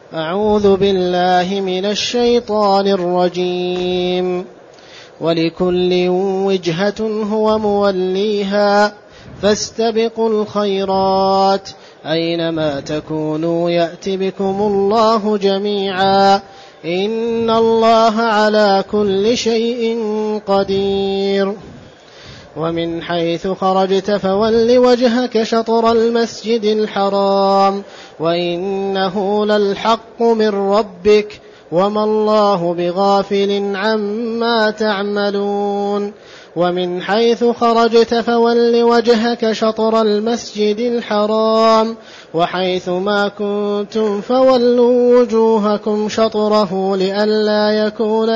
أعوذ بالله من الشيطان الرجيم. ولكل وجهة هو موليها فاستبقوا الخيرات أينما تكونوا يأت بكم الله جميعا إن الله على كل شيء قدير. ومن حيث خرجت فول وجهك شطر المسجد الحرام وإنه للحق من ربك وما الله بغافل عما تعملون. ومن حيث خرجت فول وجهك شطر المسجد الحرام وحيث ما كنتم فولوا وجوهكم شطره لئلا يكون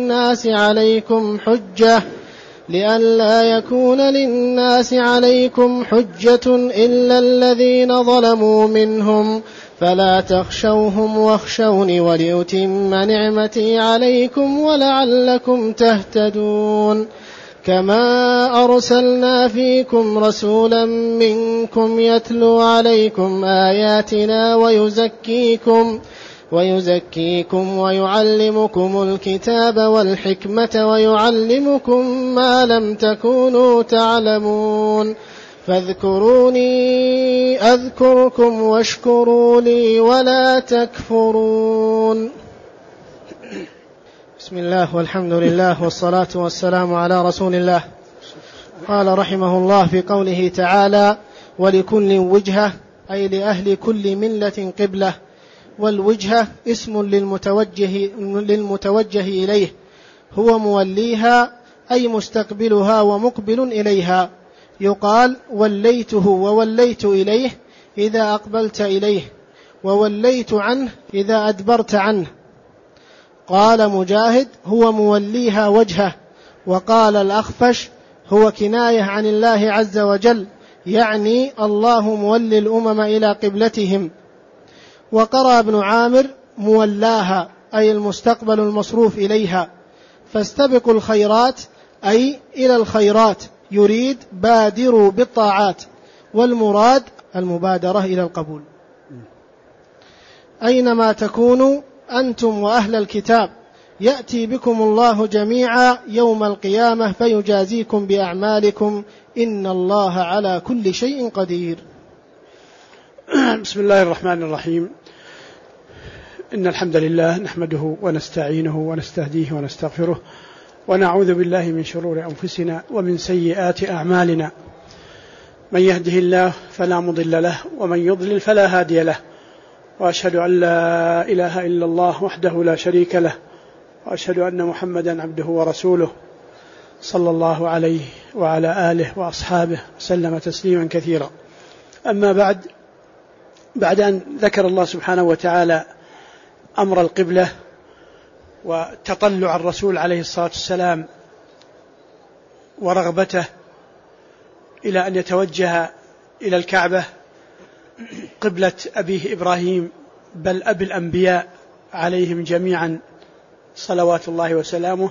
للناس عليكم حجة إلا الذين ظلموا منهم فلا تخشوهم واخشوني ولأتم نعمتي عليكم ولعلكم تهتدون. كما أرسلنا فيكم رسولا منكم يتلو عليكم آياتنا ويزكيكم ويعلمكم الكتاب والحكمة ويعلمكم ما لم تكونوا تعلمون فاذكروني أذكركم واشكروا لي ولا تكفرون. بسم الله والحمد لله والصلاة والسلام على رسول الله. قال رحمه الله في قوله تعالى: ولكل وجهة، أي لأهل كل ملة قبلة. والوجهة اسم للمتوجه إليه، هو موليها أي مستقبلها ومقبل إليها. يقال وليته ووليت إليه إذا أقبلت إليه، ووليت عنه إذا أدبرت عنه. قال مجاهد: هو موليها وجهه. وقال الأخفش: هو كناية عن الله عز وجل، يعني الله مولي الأمم إلى قبلتهم. وقرأ ابن عامر: مولاها، أي المستقبل المصروف إليها. فاستبقوا الخيرات أي إلى الخيرات، يريد بادروا بالطاعات، والمراد المبادرة إلى القبول. أينما تكونوا أنتم وأهل الكتاب يأتي بكم الله جميعا يوم القيامة فيجازيكم بأعمالكم إن الله على كل شيء قدير. بسم الله الرحمن الرحيم. إن الحمد لله نحمده ونستعينه ونستهديه ونستغفره، ونعوذ بالله من شرور أنفسنا ومن سيئات أعمالنا. من يهده الله فلا مضل له، ومن يضلل فلا هادي له. وأشهد أن لا إله إلا الله وحده لا شريك له، وأشهد أن محمدا عبده ورسوله صلى الله عليه وعلى آله وأصحابه وسلم تسليما كثيرا. أما بعد أن ذكر الله سبحانه وتعالى أمر القبلة وتطلع الرسول عليه الصلاة والسلام ورغبته إلى أن يتوجه إلى الكعبة قبلة أبيه إبراهيم، بل أبي الأنبياء عليهم جميعا صلوات الله وسلامه،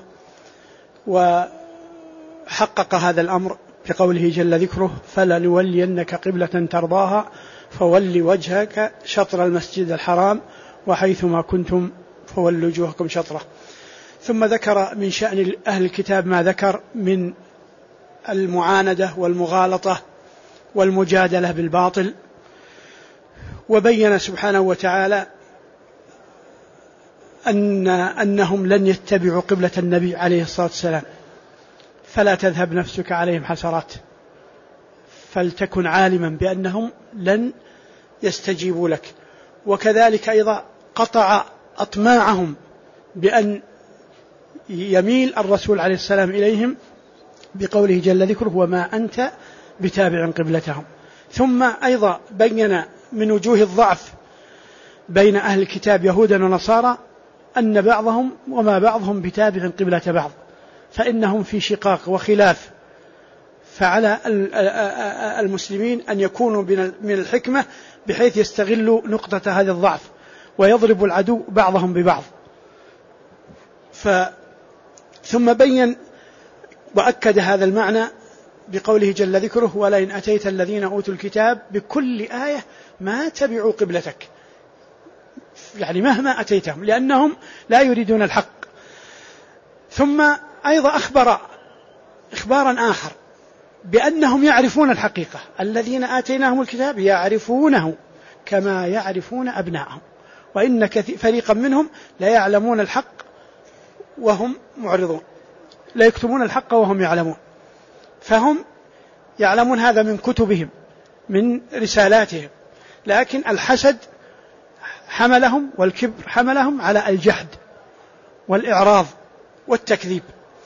وحقق هذا الأمر بقوله جل ذكره: فلنولينك قبلة ترضاها فول وجهك شطر المسجد الحرام وحيثما كنتم فولوا وجوهكم شطره. ثم ذكر من شأن أهل الكتاب ما ذكر من المعاندة والمغالطة والمجادلة بالباطل، وبين سبحانه وتعالى أنهم لن يتبعوا قبلة النبي عليه الصلاة والسلام، فلا تذهب نفسك عليهم حسرات، فلتكن عالما بأنهم لن يستجيبوا لك. وكذلك أيضا قطع أطماعهم بأن يميل الرسول عليه السلام إليهم بقوله جل ذكره: وما أنت بتابع قبلتهم. ثم أيضا بين من وجوه الضعف بين أهل الكتاب يهودا ونصارى أن بعضهم وما بعضهم بتابع قبلة بعض، فإنهم في شقاق وخلاف. فعلى المسلمين أن يكونوا من الحكمة بحيث يستغلوا نقطة هذا الضعف ويضرب العدو بعضهم ببعض. ثم بين وأكد هذا المعنى بقوله جل ذكره: ولئن أتيت الذين أوتوا الكتاب بكل آية ما تبعوا قبلتك. يعني مهما أتيتهم، لأنهم لا يريدون الحق. ثم أيضا أخبر إخبارا آخر بأنهم يعرفون الحقيقة، الذين آتيناهم الكتاب يعرفونه كما يعرفون أبناءهم، وإن فريقا منهم لا يعلمون الحق وهم معرضون، لا يكتمون الحق وهم يعلمون. فهم يعلمون هذا من كتبهم من رسالاتهم، لكن الحسد حملهم والكبر حملهم على الجحد والإعراض والتكذيب.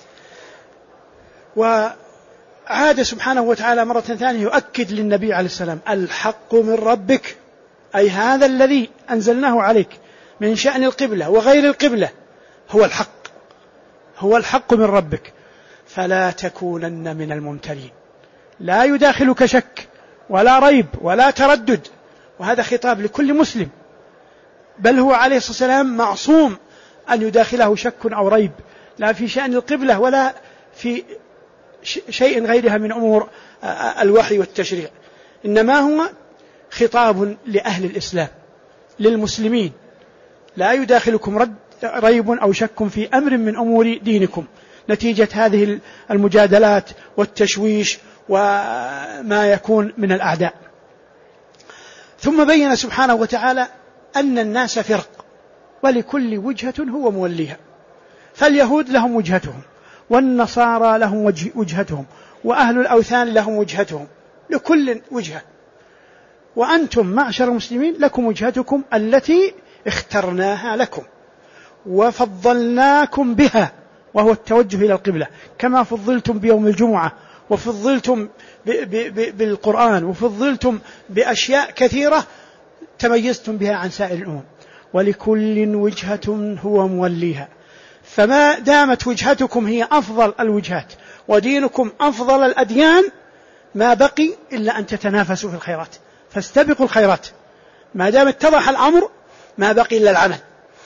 وعاد سبحانه وتعالى مرة ثانية يؤكد للنبي عليه السلام: الحق من ربك، أي هذا الذي أنزلناه عليك من شأن القبلة وغير القبلة هو الحق، هو الحق من ربك، فلا تكونن من الممترين. لا يداخلك شك ولا ريب ولا تردد، وهذا خطاب لكل مسلم، بل هو عليه الصلاة والسلام معصوم أن يداخله شك أو ريب، لا في شأن القبلة ولا في شيء غيرها من أمور الوحي والتشريع، إنما هو خطاب لأهل الإسلام للمسلمين. لا يداخلكم ريب أو شك في أمر من أمور دينكم نتيجة هذه المجادلات والتشويش وما يكون من الأعداء. ثم بين سبحانه وتعالى أن الناس فرق ولكل وجهة هو موليها، فاليهود لهم وجهتهم، والنصارى لهم وجهتهم، وأهل الأوثان لهم وجهتهم، لكل وجهة، وأنتم معشر المسلمين لكم وجهتكم التي اخترناها لكم وفضلناكم بها، وهو التوجه إلى القبلة، كما فضلتم بيوم الجمعة، وفضلتم بالقرآن، وفضلتم بأشياء كثيرة تميزتم بها عن سائر الأمم، ولكل وجهة هو موليها. فما دامت وجهتكم هي أفضل الوجهات ودينكم أفضل الأديان، ما بقي إلا أن تتنافسوا في الخيرات، فاستبقوا الخيرات. ما دام اتضح الأمر ما بقي إلا العمل،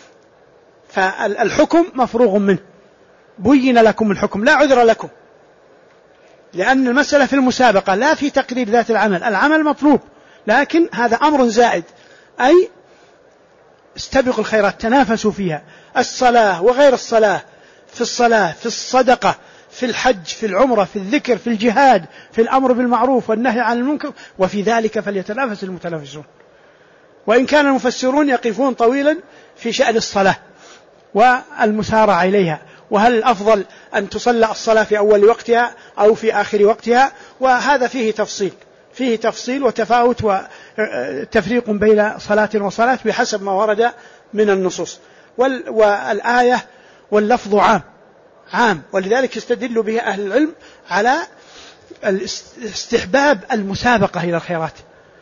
فالحكم مفروغ منه، بين لكم الحكم، لا عذر لكم، لأن المسألة في المسابقة لا في تقرير ذات العمل، العمل مطلوب، لكن هذا أمر زائد، أي استبقوا الخيرات، تنافسوا فيها، الصلاة وغير الصلاة، في الصلاة، في الصدقة، في الحج، في العمرة، في الذكر، في الجهاد، في الأمر بالمعروف والنهي عن المنكر، وفي ذلك فليتنافس المتنافسون. وإن كان المفسرون يقفون طويلا في شأن الصلاة والمسارعة إليها، وهل الأفضل أن تصلى الصلاة في أول وقتها أو في آخر وقتها، وهذا فيه تفصيل وتفاوت وتفريق بين صلاة وصلاة بحسب ما ورد من النصوص. والآية واللفظ عام، ولذلك يستدل به أهل العلم على استحباب المسابقة إلى الخيرات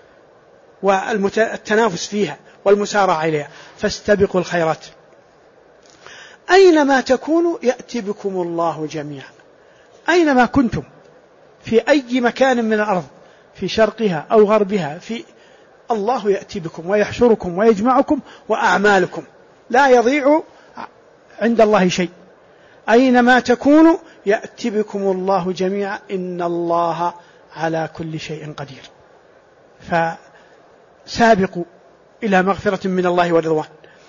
والتنافس فيها والمسارعة إليها، فاستبقوا الخيرات. أينما تكونوا يأتي بكم الله جميعا، أينما كنتم في أي مكان من الأرض، في شرقها أو غربها، الله يأتي بكم ويحشركم ويجمعكم، وأعمالكم لا يضيع عند الله شيء. أينما تكونوا يأتي بكم الله جميعا، إن الله على كل شيء قدير. فسابقوا إلى مغفرة من الله ورضوان.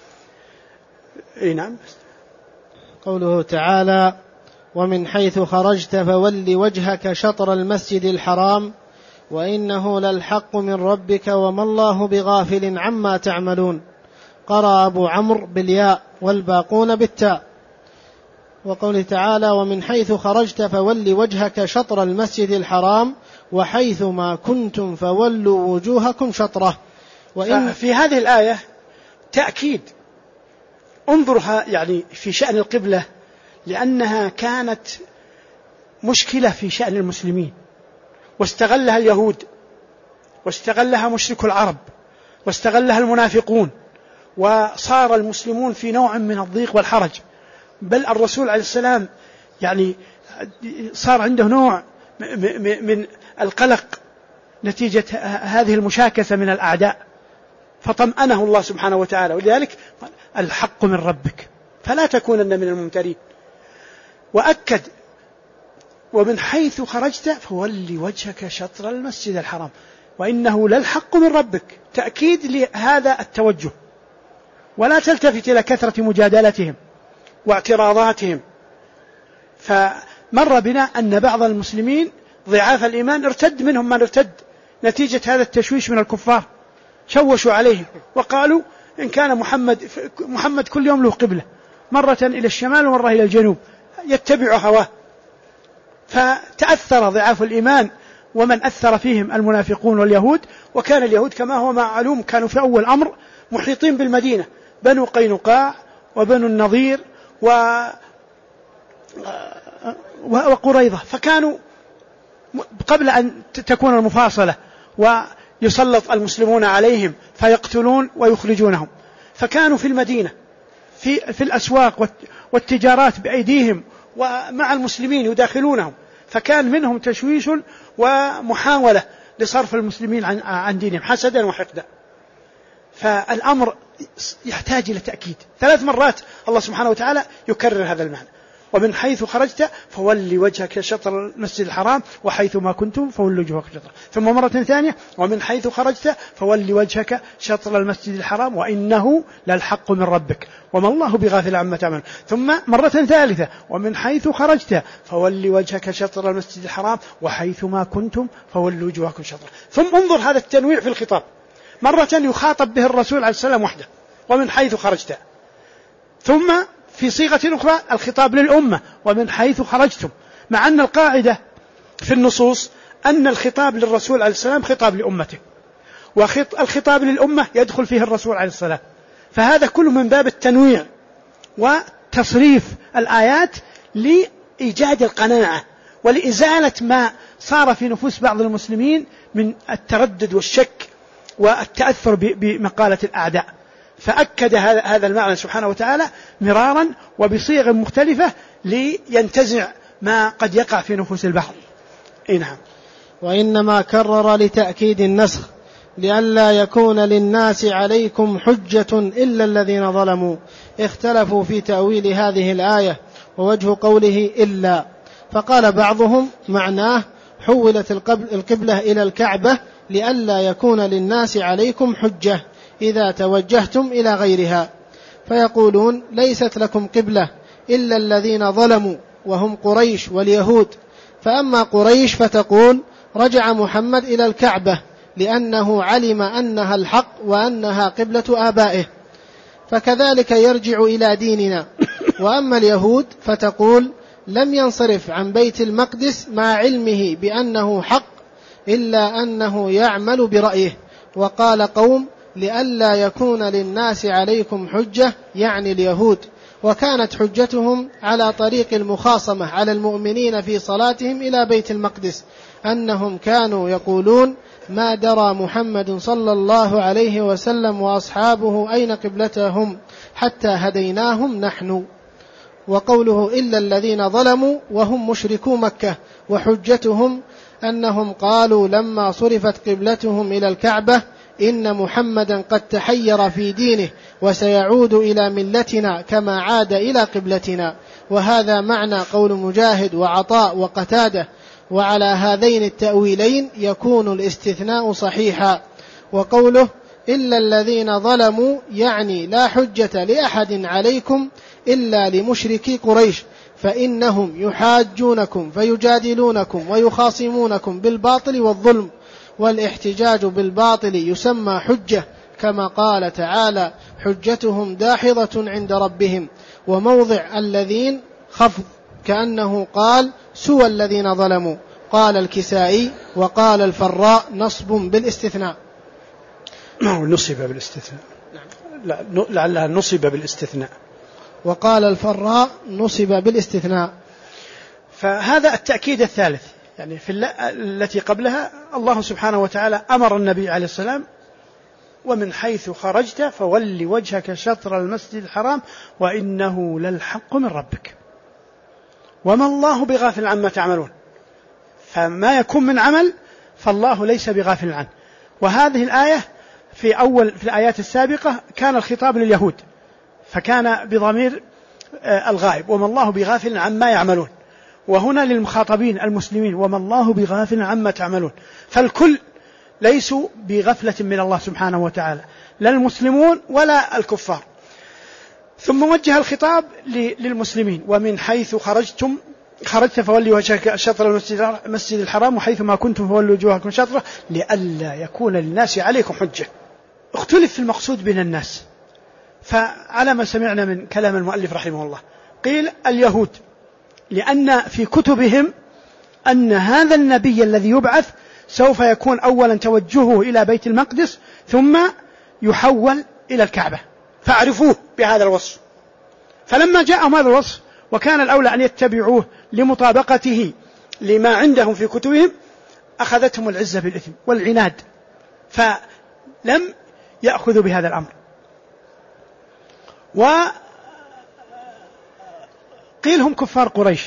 نعم. قوله تعالى: ومن حيث خرجت فول وجهك شطر المسجد الحرام وإنه للحق من ربك وما الله بغافل عما تعملون. قرأ أبو عمرو بالياء والباقون بالتاء. وقوله تعالى: ومن حيث خرجت فول وجهك شطر المسجد الحرام وحيث ما كنتم فولوا وجوهكم شطره. في هذه الآية تأكيد، انظرها يعني في شأن القبلة، لأنها كانت مشكلة في شأن المسلمين، واستغلها اليهود، واستغلها مشرك العرب، واستغلها المنافقون، وصار المسلمون في نوع من الضيق والحرج. بل الرسول عليه السلام يعني صار عنده نوع من القلق نتيجة هذه المشاكسة من الأعداء، فطمأنه الله سبحانه وتعالى. ولذلك الحق من ربك فلا تكونن من الممترين. وأكد: ومن حيث خرجت فولي وجهك شطر المسجد الحرام وإنه للحق من ربك، تأكيد لهذا التوجه. ولا تلتفت إلى كثرة مجادلتهم واعتراضاتهم. فمر بنا أن بعض المسلمين ضعاف الإيمان ارتد منهم من ارتد نتيجة هذا التشويش من الكفار، شوشوا عليهم وقالوا إن كان محمد كل يوم له قبلة، مرة إلى الشمال ومرة إلى الجنوب، يتبع هواه. فتأثر ضعاف الإيمان، ومن أثر فيهم المنافقون واليهود. وكان اليهود كما هو معلوم كانوا في أول أمر محيطين بالمدينة، بنو قينقاع وبنو النضير وقريظة، فكانوا قبل أن تكون المفاصلة ويسلط المسلمون عليهم فيقتلون ويخرجونهم، فكانوا في المدينة في الأسواق والتجارات بأيديهم ومع المسلمين يداخلونهم، فكان منهم تشويش ومحاولة لصرف المسلمين عن دينهم حسدا وحقدا. فالأمر يحتاج إلى تأكيد 3 مرات الله سبحانه وتعالى يكرر هذا المعنى: ومن حيث خرجت فولي وجهك شطر المسجد الحرام وحيث ما كنتم فولوا وجوهكم شطره. ثم مرة ثانية: ومن حيث خرجت فولي وجهك شطر المسجد الحرام وإنه للحق من ربك وما الله بغافل عما تعملون. ثم مرة ثالثة: ومن حيث خرجت فولي وجهك شطر المسجد الحرام وحيث ما كنتم فولوا وجوهكم شطره. ثم انظر هذا التنويع في الخطاب، مرة يخاطب به الرسول عليه السلام وحده: ومن حيث خرجت، ثم في صيغة أخرى الخطاب للأمة: ومن حيث خرجتم، مع أن القاعدة في النصوص أن الخطاب للرسول عليه السلام خطاب لأمته، والخطاب للأمة يدخل فيه الرسول عليه السلام. فهذا كله من باب التنويع وتصريف الآيات لإيجاد القناعة ولإزالة ما صار في نفوس بعض المسلمين من التردد والشك والتأثر بمقالة الأعداء. فأكد هذا المعنى سبحانه وتعالى مرارا وبصيغ مختلفة لينتزع ما قد يقع في نفوس البعض. نعم. وإنما كرر لتأكيد النسخ لئلا يكون للناس عليكم حجة إلا الذين ظلموا اختلفوا في تأويل هذه الآية ووجه قوله إلا، فقال بعضهم معناه حولت القبلة إلى الكعبة لئلا يكون للناس عليكم حجة إذا توجهتم إلى غيرها، فيقولون ليست لكم قبلة إلا الذين ظلموا وهم قريش واليهود. فأما قريش فتقول رجع محمد إلى الكعبة لأنه علم أنها الحق وأنها قبلة آبائه، فكذلك يرجع إلى ديننا. وأما اليهود فتقول لم ينصرف عن بيت المقدس مع علمه بأنه حق إلا أنه يعمل برأيه. وقال قوم لئلا يكون للناس عليكم حجة، يعني اليهود، وكانت حجتهم على طريق المخاصمة على المؤمنين في صلاتهم إلى بيت المقدس، أنهم كانوا يقولون ما درى محمد صلى الله عليه وسلم وأصحابه أين قبلتهم حتى هديناهم نحن. وقوله إلا الذين ظلموا وهم مشركو مكة، وحجتهم أنهم قالوا لما صرفت قبلتهم إلى الكعبة إن محمدا قد تحير في دينه وسيعود إلى ملتنا كما عاد إلى قبلتنا. وهذا معنى قول مجاهد وعطاء وقتادة، وعلى هذين التأويلين يكون الاستثناء صحيحا. وقوله إلا الذين ظلموا يعني لا حجة لأحد عليكم إلا لمشركي قريش، فإنهم يحاجونكم فيجادلونكم ويخاصمونكم بالباطل والظلم، والاحتجاج بالباطل يسمى حجة، كما قال تعالى حجتهم داحضة عند ربهم. وموضع الذين خفض كأنه قال سوى الذين ظلموا. قال الكسائي وقال الفراء نصب بالاستثناء. نصب بالاستثناء، لعلها نصب بالاستثناء. وقال الفراء نصب بالاستثناء. فهذا التأكيد الثالث، يعني في التي قبلها الله سبحانه وتعالى أمر النبي عليه السلام ومن حيث خرجت فول وجهك شطر المسجد الحرام وإنه للحق من ربك وما الله بغافل عما تعملون. فما يكون من عمل فالله ليس بغافل عنه. وهذه الآية في الآيات السابقة كان الخطاب لليهود، فكان بضمير الغائب وما الله بغافل عما يعملون، وهنا للمخاطبين المسلمين وما الله بغافل عما تعملون. فالكل ليسوا بغفلة من الله سبحانه وتعالى، لا المسلمون ولا الكفار، ثم وجه الخطاب للمسلمين: ومن حيث خرجت فولي وجهك شطر المسجد الحرام وحيث ما كنتم فولوا وجوهكم شطره لئلا يكون للناس عليكم حجة. اختلف في المقصود بين الناس، فعلى ما سمعنا من كلام المؤلف رحمه الله قيل اليهود، لأن في كتبهم أن هذا النبي الذي يبعث سوف يكون أولا توجهه إلى بيت المقدس ثم يحول إلى الكعبة، فاعرفوه بهذا الوصف. فلما جاءهم هذا الوصف وكان الأولى أن يتبعوه لمطابقته لما عندهم في كتبهم، أخذتهم العزة بالإثم والعناد، فلم يأخذوا بهذا الأمر. وقيل هم كفار قريش،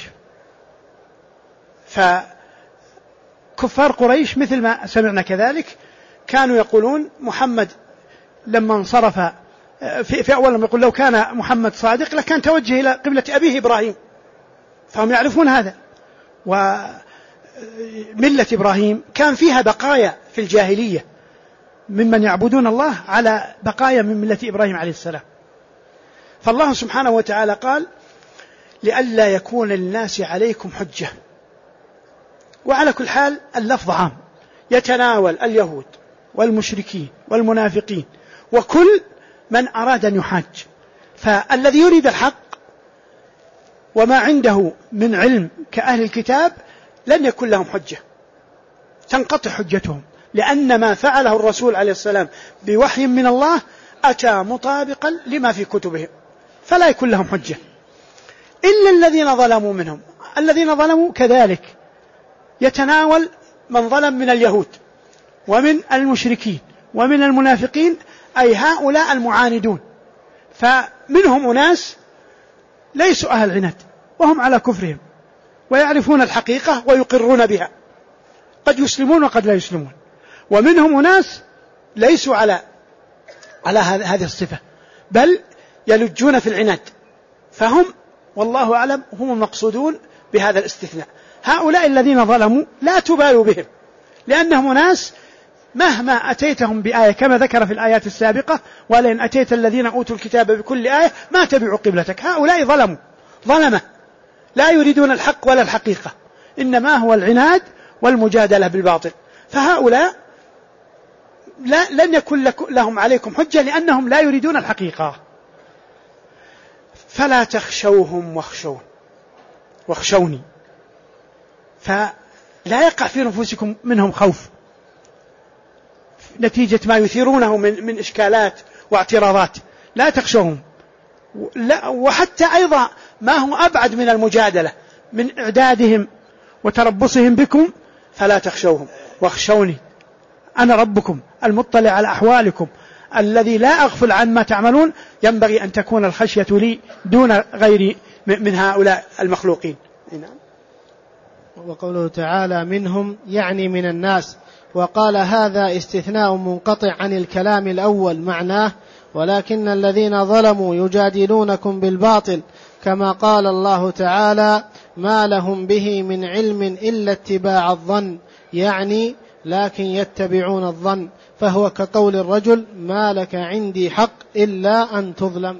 فكفار قريش مثل ما سمعنا كذلك كانوا يقولون محمد لما انصرف في أول لما يقول لو كان محمد صادق لكان توجه إلى قبلة أبيه إبراهيم، فهم يعرفون هذا. وملة إبراهيم كان فيها بقايا في الجاهلية ممن يعبدون الله على بقايا من ملة إبراهيم عليه السلام. فالله سبحانه وتعالى قال لئلا يكون للناس عليكم حجة. وعلى كل حال اللفظ عام يتناول اليهود والمشركين والمنافقين وكل من أراد أن يحاج. فالذي يريد الحق وما عنده من علم كأهل الكتاب لن يكون لهم حجة، تنقطع حجتهم، لأن ما فعله الرسول عليه السلام بوحي من الله أتى مطابقا لما في كتبهم، فلا يكون لهم حجة إلا الذين ظلموا منهم. الذين ظلموا كذلك يتناول من ظلم من اليهود ومن المشركين ومن المنافقين، أي هؤلاء المعاندون. فمنهم أناس ليسوا أهل عناد وهم على كفرهم ويعرفون الحقيقة ويقرون بها، قد يسلمون وقد لا يسلمون. ومنهم أناس ليسوا على هذه الصفة بل يلجون في العناد، فهم والله أعلم هم المقصودون بهذا الاستثناء. هؤلاء الذين ظلموا لا تبالوا بهم، لأنهم ناس مهما أتيتهم بآية كما ذكر في الآيات السابقة ولئن أتيت الذين أوتوا الكتاب بكل آية ما تبعوا قبلتك. هؤلاء ظلمة لا يريدون الحق ولا الحقيقة، إنما هو العناد والمجادلة بالباطل. فهؤلاء لن يكن لهم عليكم حجة لأنهم لا يريدون الحقيقة. فلا تخشوهم واخشوني. فلا يقع في نفوسكم منهم خوف نتيجة ما يثيرونه من إشكالات واعتراضات، لا تخشوهم. وحتى أيضا ما هو أبعد من المجادلة من إعدادهم وتربصهم بكم، فلا تخشوهم واخشوني أنا ربكم المطلع على أحوالكم الذي لا أغفل عن ما تعملون. ينبغي أن تكون الخشية لي دون غيري من هؤلاء المخلوقين. وقوله تعالى منهم يعني من الناس، وقال هذا استثناء منقطع عن الكلام الأول، معناه ولكن الذين ظلموا يجادلونكم بالباطل، كما قال الله تعالى ما لهم به من علم إلا اتباع الظن، يعني لكن يتبعون الظن، فهو كقول الرجل ما لك عندي حق إلا أن تظلم.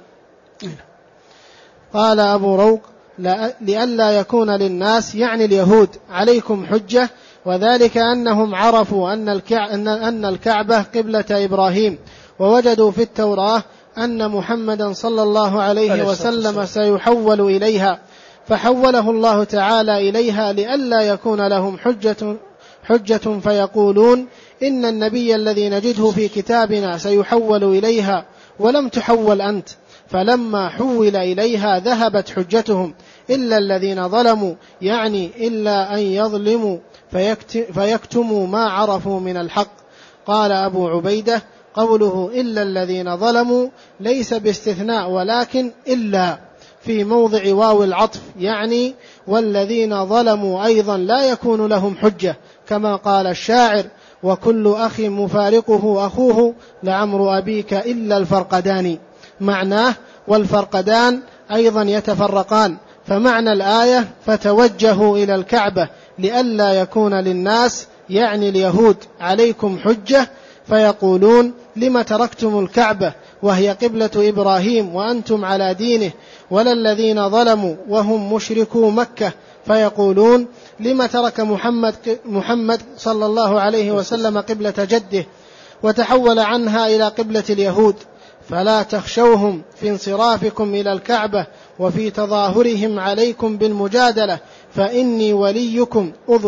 قال أبو روق لئلا يكون للناس يعني اليهود عليكم حجة، وذلك أنهم عرفوا أن الكعبة قبلة إبراهيم، ووجدوا في التوراة أن محمدا صلى الله عليه وسلم سيحول إليها، فحوله الله تعالى إليها لئلا يكون لهم حجة فيقولون إن النبي الذي نجده في كتابنا سيحول إليها ولم تحول أنت. فلما حول إليها ذهبت حجتهم إلا الذين ظلموا، يعني إلا أن يظلموا فيكتموا ما عرفوا من الحق. قال أبو عبيدة قوله إلا الذين ظلموا ليس باستثناء ولكن إلا في موضع واو العطف، يعني والذين ظلموا أيضا لا يكون لهم حجة، كما قال الشاعر وكل أخ مفارقه أخوه لعمر أبيك إلا الفرقدان. معناه والفرقدان أيضا يتفرقان. فمعنى الآية فتوجهوا إلى الكعبة لئلا يكون للناس يعني اليهود عليكم حجة، فيقولون لما تركتم الكعبة وهي قبلة إبراهيم وأنتم على دينه، ولا الذين ظلموا وهم مشركو مكة فيقولون لم ترك محمد صلى الله عليه وسلم قبلة جده وتحول عنها إلى قبلة اليهود، فلا تخشوهم في انصرافكم إلى الكعبة وفي تظاهرهم عليكم بالمجادلة، فإني وليكم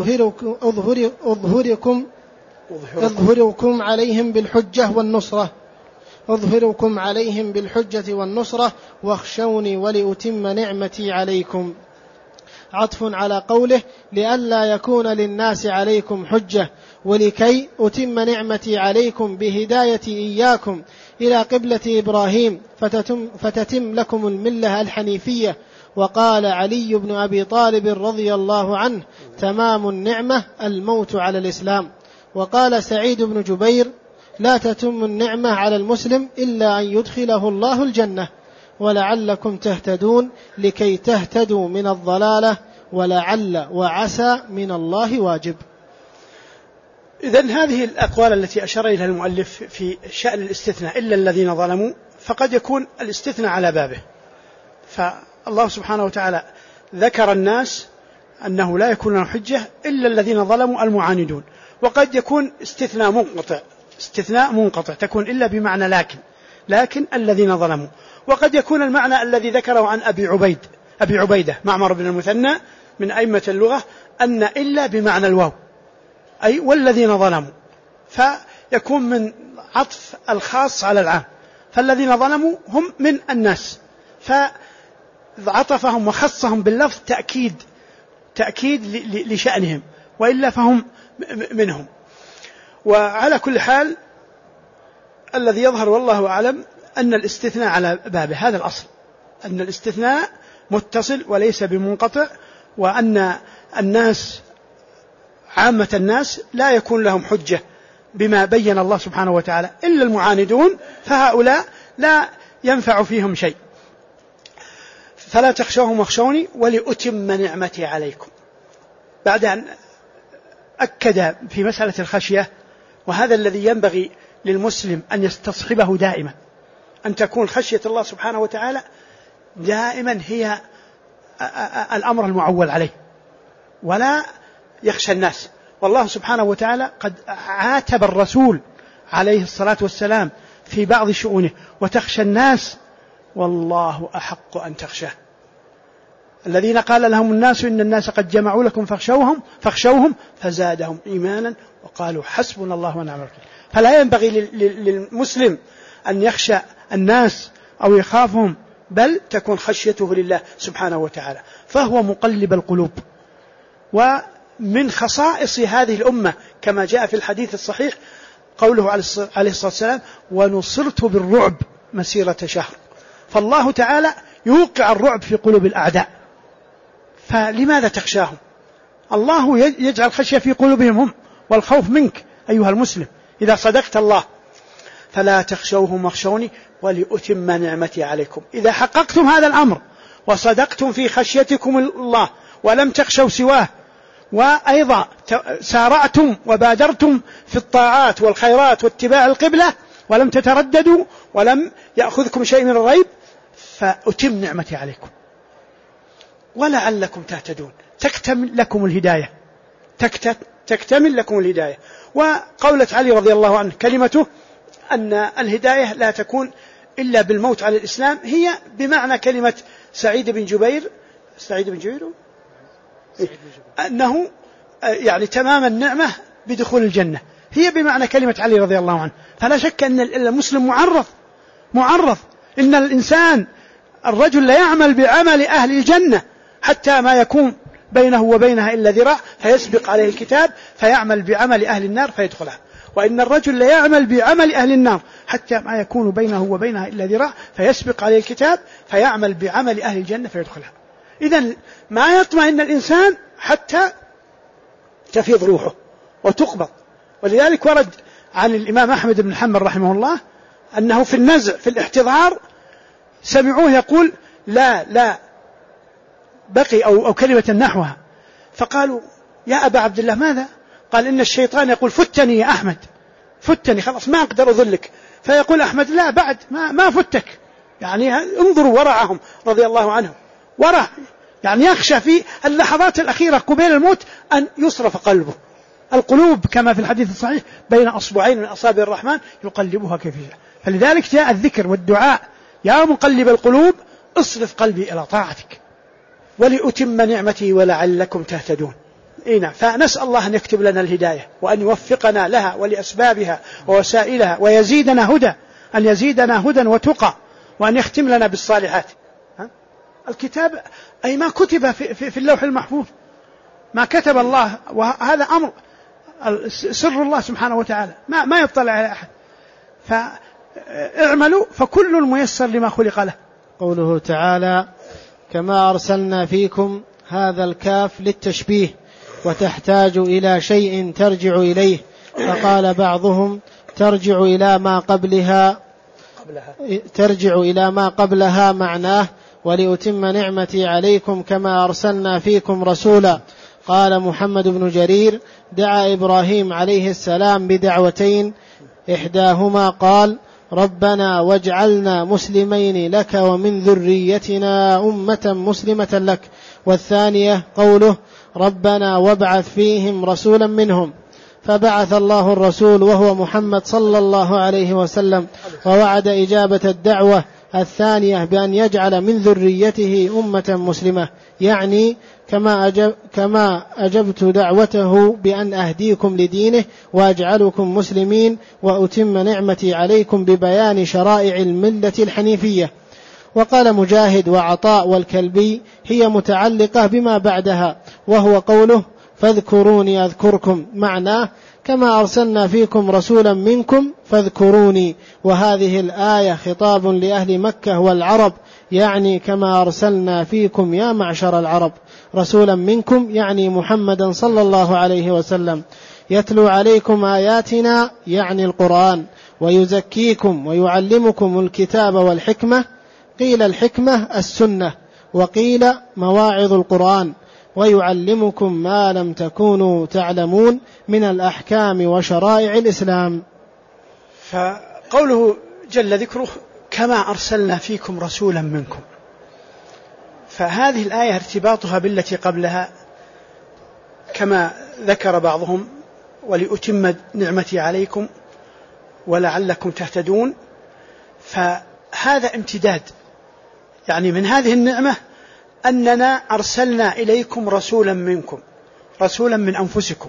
أظهركم عليهم بالحجة والنصرة واخشوني ولأتم نعمتي عليكم. عطف على قوله لئلا يكون للناس عليكم حجة، ولكي أتم نعمتي عليكم بهداية إياكم إلى قبلة إبراهيم فتتم لكم الملة الحنيفية. وقال علي بن أبي طالب رضي الله عنه تمام النعمة الموت على الإسلام. وقال سعيد بن جبير لا تتم النعمة على المسلم إلا أن يدخله الله الجنة، ولعلكم تهتدون لكي تهتدوا من الضلالة، ولعل وعسى من الله واجب. إذن هذه الأقوال التي أشار إليها المؤلف في شأن الاستثناء إلا الذين ظلموا، فقد يكون الاستثناء على بابه، فالله سبحانه وتعالى ذكر الناس أنه لا يكون لهم حجة إلا الذين ظلموا المعاندون، وقد يكون استثناء منقطع تكون إلا بمعنى لكن الذين ظلموا، وقد يكون المعنى الذي ذكره عن أبي عبيدة معمر بن المثنى من أئمة اللغة أن إلا بمعنى الواو أي والذين ظلموا، فيكون من عطف الخاص على العام، فالذين ظلموا هم من الناس، فعطفهم وخصهم باللفظ تأكيد لشأنهم، وإلا فهم منهم. وعلى كل حال الذي يظهر والله أعلم أن الاستثناء على بابه، هذا الأصل، أن الاستثناء متصل وليس بمنقطع، وأن الناس عامة الناس لا يكون لهم حجة بما بين الله سبحانه وتعالى إلا المعاندون، فهؤلاء لا ينفع فيهم شيء. فلا تخشوهم واخشوني ولأتم نعمتي عليكم، بعد أن أكد في مسألة الخشية، وهذا الذي ينبغي للمسلم أن يستصحبه دائما، أن تكون خشية الله سبحانه وتعالى دائما هي الأمر المعول عليه، ولا يخشى الناس. والله سبحانه وتعالى قد عاتب الرسول عليه الصلاة والسلام في بعض شؤونه، وتخشى الناس والله أحق أن تخشاه. الذين قال لهم الناس إن الناس قد جمعوا لكم فاخشوهم فزادهم إيمانا وقالوا حسبنا الله ونعم الوكيل. فلا ينبغي للمسلم أن يخشى الناس أو يخافهم، بل تكون خشيته لله سبحانه وتعالى، فهو مقلب القلوب. ومن خصائص هذه الأمة كما جاء في الحديث الصحيح قوله عليه الصلاة والسلام ونصرت بالرعب مسيرة شهر، فالله تعالى يوقع الرعب في قلوب الأعداء، فلماذا تخشاهم؟ الله يجعل خشية في قلوبهم هم، والخوف منك أيها المسلم إذا صدقت الله. فلا تخشوهم واخشوني ولأتم نعمتي عليكم. إذا حققتم هذا الأمر وصدقتم في خشيتكم الله ولم تخشوا سواه، وأيضا سارعتم وبادرتم في الطاعات والخيرات واتباع القبلة ولم تترددوا ولم يأخذكم شيء من الريب، فأتم نعمتي عليكم ولعلكم تهتدون، تكتمل لكم الهداية. وقولة علي رضي الله عنه كلمته أن الهداية لا تكون إلا بالموت على الإسلام، هي بمعنى كلمة سعيد بن جبير أنه يعني تمام النعمة بدخول الجنة، هي بمعنى كلمة علي رضي الله عنه. فلا شك أن المسلم معرض إن الإنسان الرجل لا يعمل بعمل أهل الجنة حتى ما يكون بينه وبينها إلا ذراع فيسبق عليه الكتاب فيعمل بعمل أهل النار فيدخلها، وإن الرجل لا يعمل بعمل أهل النار حتى ما يكون بينه وبينها إلا ذراع فيسبق عليه الكتاب فيعمل بعمل أهل الجنة فيدخلها. إذن ما يطمئن الإنسان حتى تفيض روحه وتقبض. ولذلك ورد عن الإمام أحمد بن حنبل رحمه الله أنه في النزع في الاحتضار سمعوه يقول لا بقي أو كلمة نحوها، فقالوا يا أبا عبد الله ماذا؟ قال إن الشيطان يقول فتني يا أحمد، فتني خلاص ما أقدر أظلك، فيقول أحمد لا بعد ما فتك، يعني انظروا ورعهم رضي الله عنهم، ورع يعني يخشى في اللحظات الأخيرة قبيل الموت أن يصرف قلبه. القلوب كما في الحديث الصحيح بين أصبعين من أصابع الرحمن يقلبها كيف يشاء. فلذلك جاء الذكر والدعاء: يا مقلب القلوب اصرف قلبي إلى طاعتك ولأتم نعمتي ولعلكم تهتدون. فنسأل الله أن يكتب لنا الهداية وأن يوفقنا لها ولأسبابها ووسائلها، ويزيدنا هدى، أن يزيدنا هدى وتقى، وأن يختم لنا بالصالحات. الكتاب أي ما كتب في اللوح المحفوظ، ما كتب الله، وهذا أمر سر الله سبحانه وتعالى ما يطلع على أحد. فاعملوا فكل ميسر لما خلق له. قوله تعالى: كما أرسلنا فيكم، هذا الكاف للتشبيه وتحتاج إلى شيء ترجع إليه، فقال بعضهم ترجع إلى ما قبلها معناه ولأتم نعمتي عليكم كما أرسلنا فيكم رسولا. قال محمد بن جرير: دعا إبراهيم عليه السلام بدعوتين، إحداهما قال: ربنا واجعلنا مسلمين لك ومن ذريتنا أمة مسلمة لك، والثانية قوله: ربنا وابعث فيهم رسولا منهم. فبعث الله الرسول وهو محمد صلى الله عليه وسلم، ووعد إجابة الدعوة الثانية بأن يجعل من ذريته أمة مسلمة، يعني كما أجبت دعوته بأن أهديكم لدينه وأجعلكم مسلمين وأتم نعمتي عليكم ببيان شرائع الملة الحنيفية. وقال مجاهد وعطاء والكلبي: هي متعلقة بما بعدها، وهو قوله: فاذكروني أذكركم، معناه كما أرسلنا فيكم رسولا منكم فاذكروني. وهذه الآية خطاب لأهل مكة والعرب، يعني كما أرسلنا فيكم يا معشر العرب رسولا منكم، يعني محمدا صلى الله عليه وسلم، يتلو عليكم آياتنا، يعني القرآن، ويزكيكم ويعلمكم الكتاب والحكمة. قيل الحكمة السنة، وقيل مواعظ القرآن، ويعلمكم ما لم تكونوا تعلمون من الأحكام وشرائع الإسلام. فقوله جل ذكره: كما أرسلنا فيكم رسولا منكم، فهذه الآية ارتباطها بالتي قبلها كما ذكر بعضهم: ولأتم نعمتي عليكم ولعلكم تهتدون. فهذا امتداد، يعني من هذه النعمة أننا أرسلنا إليكم رسولا منكم، رسولا من أنفسكم،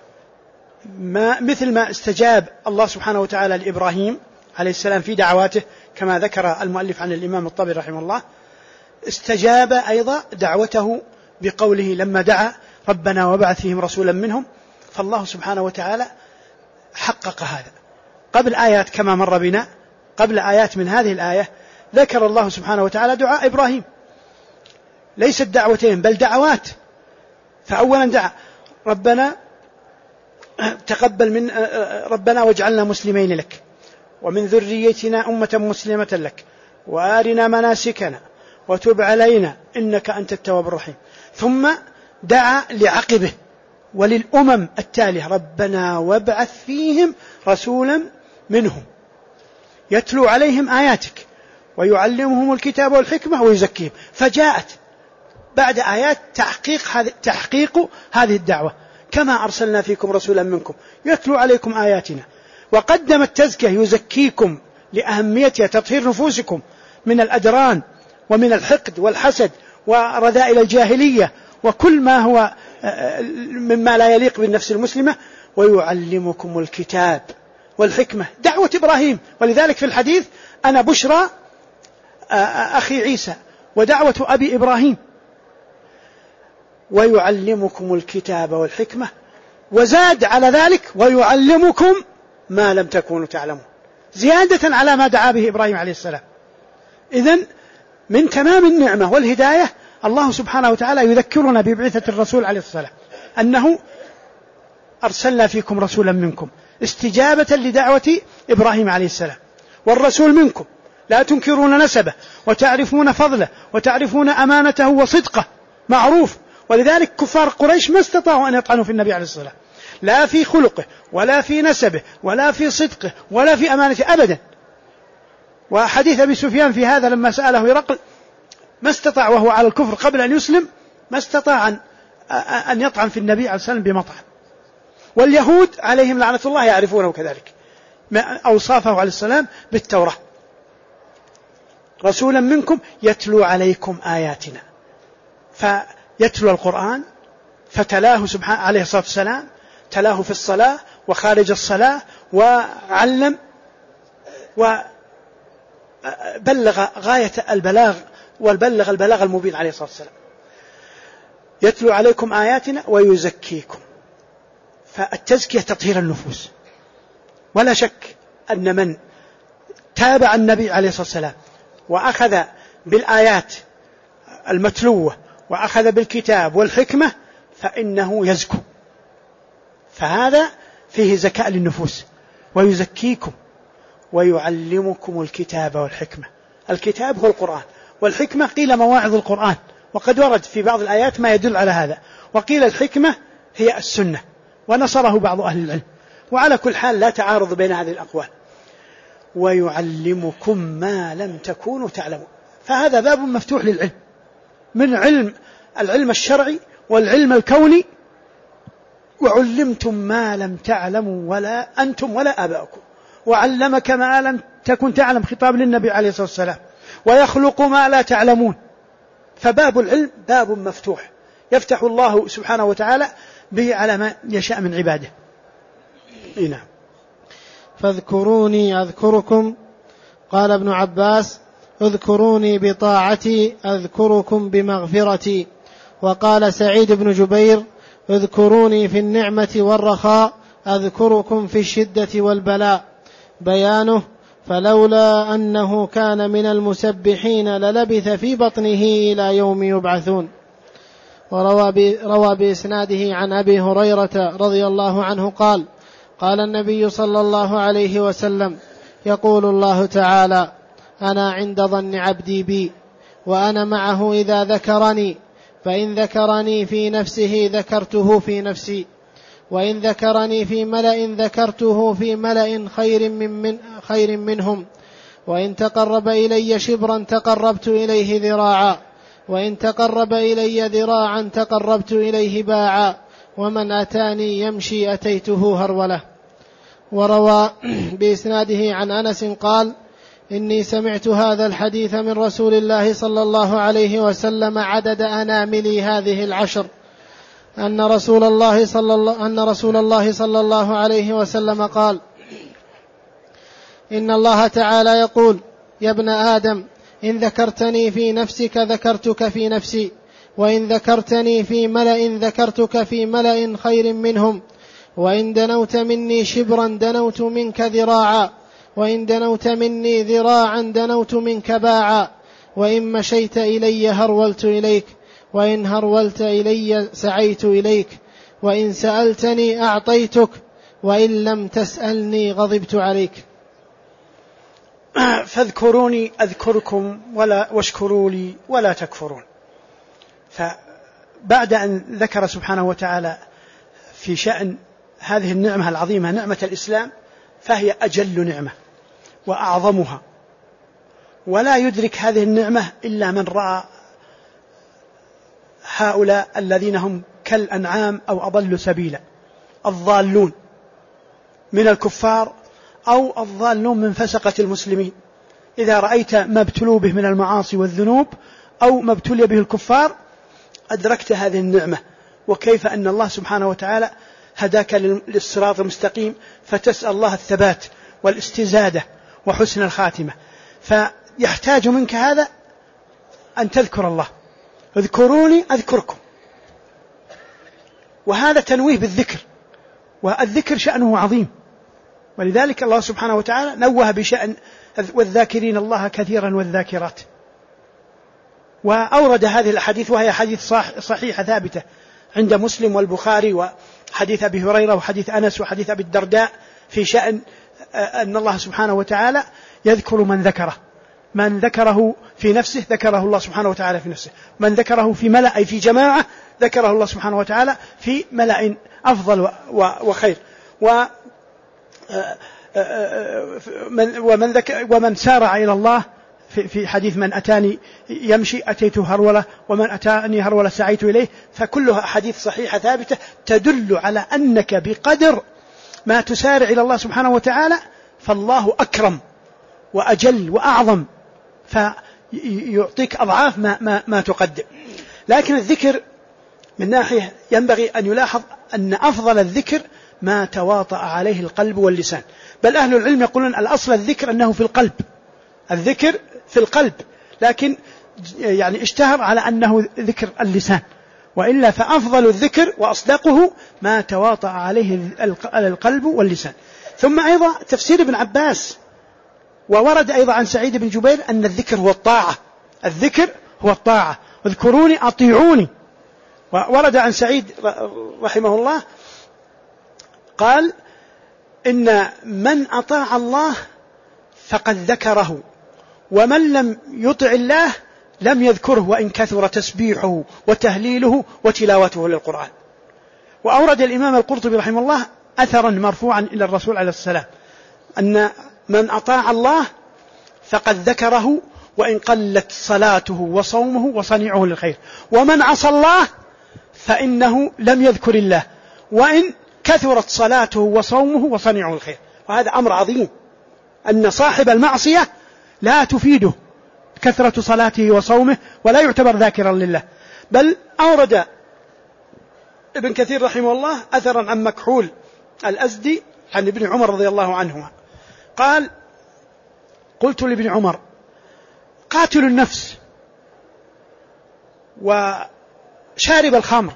مثل ما استجاب الله سبحانه وتعالى لإبراهيم عليه السلام في دعواته، كما ذكر المؤلف عن الإمام الطبري رحمه الله، استجاب أيضا دعوته بقوله لما دعا: ربنا وابعث فيهم رسولا منهم. فالله سبحانه وتعالى حقق هذا. قبل آيات كما مر بنا، قبل آيات من هذه الآية ذكر الله سبحانه وتعالى دعاء إبراهيم، ليست دعوتين بل دعوات. فأولا دعا: ربنا تقبل من ربنا واجعلنا مسلمين لك ومن ذريتنا أمة مسلمة لك وآرنا مناسكنا وتب علينا إنك أنت التواب الرحيم. ثم دعا لعقبه وللأمم التالية: ربنا وابعث فيهم رسولا منهم يتلو عليهم آياتك ويعلمهم الكتاب والحكمة ويزكيهم. فجاءت بعد آيات تحقيق هذه الدعوة: كما أرسلنا فيكم رسولا منكم يتلو عليكم آياتنا. وقدم التزكية: يزكيكم، لأهميتها تطهير نفوسكم من الأدران ومن الحقد والحسد ورذائل الجاهلية وكل ما هو مما لا يليق بالنفس المسلمة. ويعلمكم الكتاب والحكمة، دعوة إبراهيم. ولذلك في الحديث: أنا بشرى أخي عيسى ودعوة أبي إبراهيم. ويعلمكم الكتاب والحكمة، وزاد على ذلك: ويعلمكم ما لم تكونوا تعلمون، زيادة على ما دعا به إبراهيم عليه السلام. إذن من تمام النعمة والهداية الله سبحانه وتعالى يذكرنا ببعثة الرسول عليه السلام، أنه أرسلنا فيكم رسولا منكم، استجابة لدعوة إبراهيم عليه السلام. والرسول منكم لا تنكرون نسبه وتعرفون فضله وتعرفون أمانته وصدقه، معروف. ولذلك كفار قريش ما استطاعوا أن يطعنوا في النبي عليه الصلاة والسلام، لا في خلقه ولا في نسبه ولا في صدقه ولا في أمانته أبدا، وحديث أبي سفيان في هذا لما سأله هرقل ما استطاع وهو على الكفر قبل أن يسلم ما استطاع أن يطعن في النبي عليه الصلاة والسلام بمطعن. واليهود عليهم لعنة الله يعرفونه كذلك، ما أوصافه عليه السلام بالتوراة: رسولا منكم يتلو عليكم آياتنا. فيتلو القرآن، فتلاه سبحانه عليه الصلاة والسلام، تلاه في الصلاة وخارج الصلاة، وعلم وبلغ غاية البلاغ، والبلغ البلاغ المبين عليه الصلاة والسلام. يتلو عليكم آياتنا ويزكيكم. فالتزكية تطهير النفوس، ولا شك أن من تابع النبي عليه الصلاة والسلام وأخذ بالآيات المتلوة وأخذ بالكتاب والحكمة فإنه يزكو. فهذا فيه زكاء للنفوس. ويزكيكم ويعلمكم الكتاب والحكمة. الكتاب هو القرآن، والحكمة قيل مواعظ القرآن، وقد ورد في بعض الآيات ما يدل على هذا، وقيل الحكمة هي السنة، ونصره بعض أهل العلم. وعلى كل حال لا تعارض بين هذه الأقوال. ويعلمكم ما لم تكونوا تعلمون. فهذا باب مفتوح للعلم، من العلم الشرعي والعلم الكوني. وعلمتم ما لم تعلموا ولا أنتم ولا آباؤكم، وعلمك ما لم تكن تعلم، خطاب للنبي عليه الصلاة والسلام، ويخلق ما لا تعلمون. فباب العلم باب مفتوح يفتح الله سبحانه وتعالى به على ما يشاء من عباده. نعم. فاذكروني أذكركم. قال ابن عباس: اذكروني بطاعتي أذكركم بمغفرتي. وقال سعيد بن جبير: اذكروني في النعمة والرخاء أذكركم في الشدة والبلاء. بيانه: فلولا أنه كان من المسبحين للبث في بطنه إلى يوم يبعثون. روى بإسناده عن أبي هريرة رضي الله عنه قال: قال النبي صلى الله عليه وسلم: يقول الله تعالى: أنا عند ظن عبدي بي، وأنا معه إذا ذكرني، فإن ذكرني في نفسه ذكرته في نفسي، وإن ذكرني في ملأ ذكرته في ملأ خير منهم، وإن تقرب إلي شبرا تقربت إليه ذراعا، وإن تقرب إلي ذراعا تقربت إليه باعا، ومن أتاني يمشي أتيته هرولة. وروى بإسناده عن أنس قال: إني سمعت هذا الحديث من رسول الله صلى الله عليه وسلم عدد أناملي هذه العشر، أن رسول الله صلى الله عليه وسلم قال: إن الله تعالى يقول: يا ابن آدم، إن ذكرتني في نفسك ذكرتك في نفسي، وإن ذكرتني في ملأ ذكرتك في ملأ خير منهم، وإن دنوت مني شبرا دنوت منك ذراعا، وإن دنوت مني ذراعا دنوت منك باعا، وإن مشيت إلي هرولت إليك، وإن هرولت إلي سعيت إليك، وإن سألتني أعطيتك، وإن لم تسألني غضبت عليك. فاذكروني أذكركم واشكروا لي ولا تكفرون. فبعد أن ذكر سبحانه وتعالى في شأن هذه النعمة العظيمة نعمة الإسلام، فهي أجل نعمة وأعظمها، ولا يدرك هذه النعمة إلا من رأى هؤلاء الذين هم كالأنعام أو أضل سبيلا، الضالون من الكفار أو الضالون من فسقة المسلمين. إذا رأيت ما ابتلوا به من المعاصي والذنوب أو ما ابتلي به الكفار أدركت هذه النعمة، وكيف أن الله سبحانه وتعالى هداك للصراط المستقيم، فتسأل الله الثبات والاستزادة وحسن الخاتمة. فيحتاج منك هذا أن تذكر الله: اذكروني أذكركم. وهذا تنويه بالذكر، والذكر شأنه عظيم، ولذلك الله سبحانه وتعالى نوه بشأن والذاكرين الله كثيرا والذاكرات. وأورد هذه الحديث، وهي حديث صحيحة ثابتة عند مسلم والبخاري، وحديث أبي هريرة وحديث أنس وحديث أبي الدرداء، في شأن أن الله سبحانه وتعالى يذكر من ذكره في نفسه ذكره الله سبحانه وتعالى في نفسه، من ذكره في ملأ أي في جماعة ذكره الله سبحانه وتعالى في ملأ أفضل وخير. ومن سارع إلى الله في حديث من أتاني يمشي أتيته هرولة، ومن أتاني هرولة سعيت إليه، فكلها أحاديث صحيحة ثابتة تدل على أنك بقدر ما تسارع إلى الله سبحانه وتعالى فالله أكرم وأجل وأعظم، فيعطيك أضعاف ما تقدم. لكن الذكر من ناحية ينبغي أن يلاحظ أن أفضل الذكر ما تواطأ عليه القلب واللسان، بل أهل العلم يقولون الأصل الذكر أنه في القلب، الذكر في القلب، لكن يعني اشتهر على أنه ذكر اللسان، وإلا فأفضل الذكر وأصدقه ما تواطأ عليه القلب واللسان. ثم أيضا تفسير ابن عباس، وورد أيضا عن سعيد بن جبير أن الذكر هو الطاعة، الذكر هو الطاعة، اذكروني أطيعوني. وورد عن سعيد رحمه الله قال إن من أطاع الله فقد ذكره، ومن لم يطع الله لم يذكره وإن كثر تسبيحه وتهليله وتلاوته للقرآن. وأورد الإمام القرطبي رحمه الله أثرا مرفوعا إلى الرسول عليه السلام أن من أطاع الله فقد ذكره وإن قلت صلاته وصومه وصنيعه للخير، ومن عصى الله فإنه لم يذكر الله وإن كثرت صلاته وصومه وصنيعه للخير. وهذا أمر عظيم، أن صاحب المعصية لا تفيده كثرة صلاته وصومه ولا يعتبر ذاكرا لله. بل أورد ابن كثير رحمه الله أثرا عن مكحول الأزدي عن ابن عمر رضي الله عنهما قال قلت لابن عمر قاتل النفس وشارب الخمر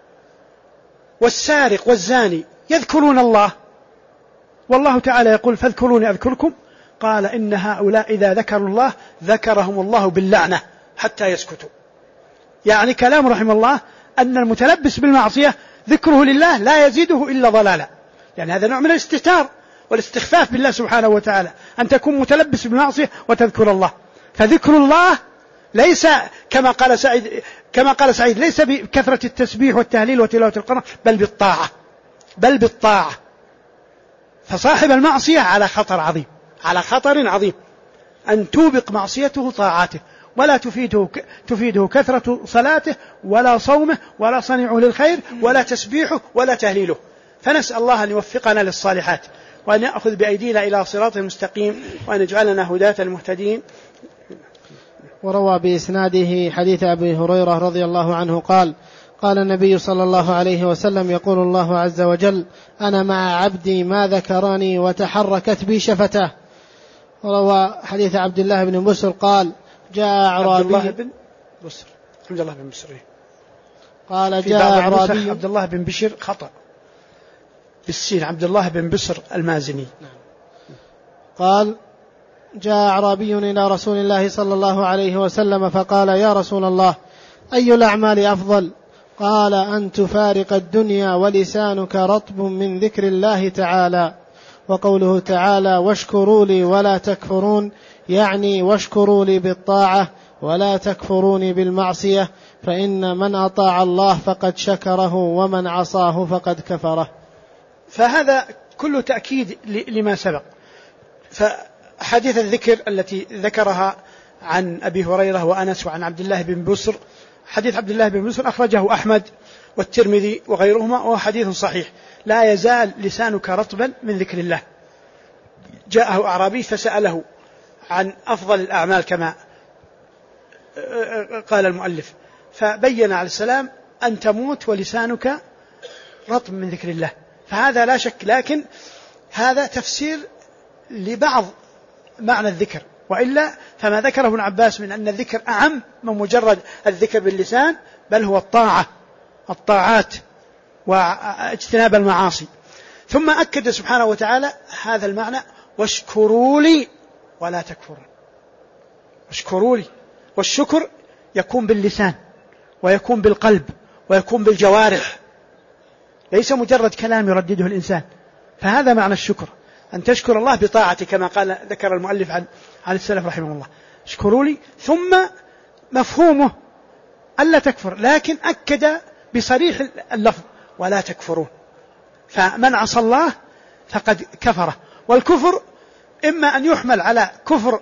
والسارق والزاني يذكرون الله، والله تعالى يقول فاذكروني أذكركم، قال إن هؤلاء إذا ذكروا الله ذكرهم الله باللعنة حتى يسكتوا. يعني كلام رحمه الله أن المتلبس بالمعصية ذكره لله لا يزيده إلا ضلالا، يعني هذا نوع من الاستهتار والاستخفاف بالله سبحانه وتعالى، أن تكون متلبس بالمعصية وتذكر الله. فذكر الله ليس كما قال سعيد ليس بكثرة التسبيح والتهليل وتلاوة القرآن، بل بالطاعة. فصاحب المعصية على خطر عظيم أن توبق معصيته طاعاته، ولا تفيده كثرة صلاته ولا صومه ولا صنيعه للخير ولا تسبيحه ولا تهليله. فنسأل الله أن يوفقنا للصالحات، وأن يأخذ بأيدينا إلى صراط المستقيم، وأن يجعلنا هداة المهتدين. وروى بإسناده حديث أبي هريرة رضي الله عنه قال قال النبي صلى الله عليه وسلم يقول الله عز وجل أنا مع عبدي ما ذكرني وتحركت بي شفتاه. وروى حديث عبد الله بن بسر قال جاء أعرابي عبد الله بن بسر قال جاء أعرابي عبد الله بن بشر خطأ بالسين، عبد الله بن بسر المازني. قال جاء أعرابي إلى رسول الله صلى الله عليه وسلم فقال يا رسول الله أي الأعمال أفضل؟ قال أن تفارق الدنيا ولسانك رطب من ذكر الله تعالى. وقوله تعالى واشكروا لي ولا تكفرون، يعني واشكروا لي بالطاعة ولا تكفروني بالمعصية، فإن من أطاع الله فقد شكره ومن عصاه فقد كفره. فهذا كله تأكيد لما سبق. فحديث الذكر التي ذكرها عن أبي هريرة وأنس وعن عبد الله بن بسر، حديث عبد الله بن بسر أخرجه أحمد والترمذي وغيرهما، وهو حديث صحيح. لا يزال لسانك رطبا من ذكر الله. جاءه أعرابي فسأله عن أفضل الأعمال كما قال المؤلف، فبين عليه السلام أن تموت ولسانك رطب من ذكر الله. فهذا لا شك، لكن هذا تفسير لبعض معنى الذكر، وإلا فما ذكره ابن عباس من أن الذكر أعم من مجرد الذكر باللسان، بل هو الطاعات واجتناب المعاصي. ثم أكد سبحانه وتعالى هذا المعنى واشكروا لي ولا تكفرون. اشكروا لي، والشكر يكون باللسان ويكون بالقلب ويكون بالجوارح، ليس مجرد كلام يردده الإنسان. فهذا معنى الشكر، أن تشكر الله بطاعته كما قال ذكر المؤلف عن السلف رحمه الله اشكروا لي، ثم مفهومه ألا تكفر، لكن أكد بصريح اللفظ ولا تكفرون. فمن عصى الله فقد كفره، والكفر إما أن يحمل على كفر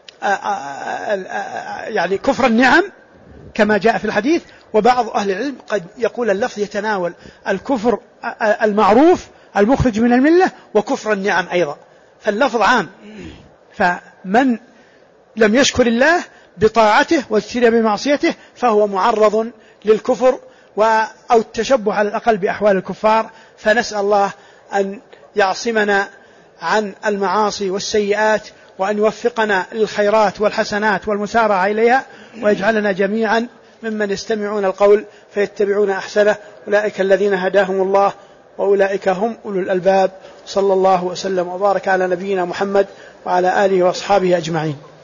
يعني كفر النعم كما جاء في الحديث، وبعض أهل العلم قد يقول اللفظ يتناول الكفر المعروف المخرج من الملة وكفر النعم أيضا، فاللفظ عام. فمن لم يشكر الله بطاعته واجتنب بمعصيته فهو معرض للكفر أو التشبه على الأقل بأحوال الكفار. فنسأل الله أن يعصمنا عن المعاصي والسيئات، وأن يوفقنا للخيرات والحسنات والمسارعة إليها، ويجعلنا جميعا ممن يستمعون القول فيتبعون أحسنه. أولئك الذين هداهم الله وأولئك هم أولو الألباب. صلى الله وسلم وبارك على نبينا محمد وعلى آله وأصحابه أجمعين.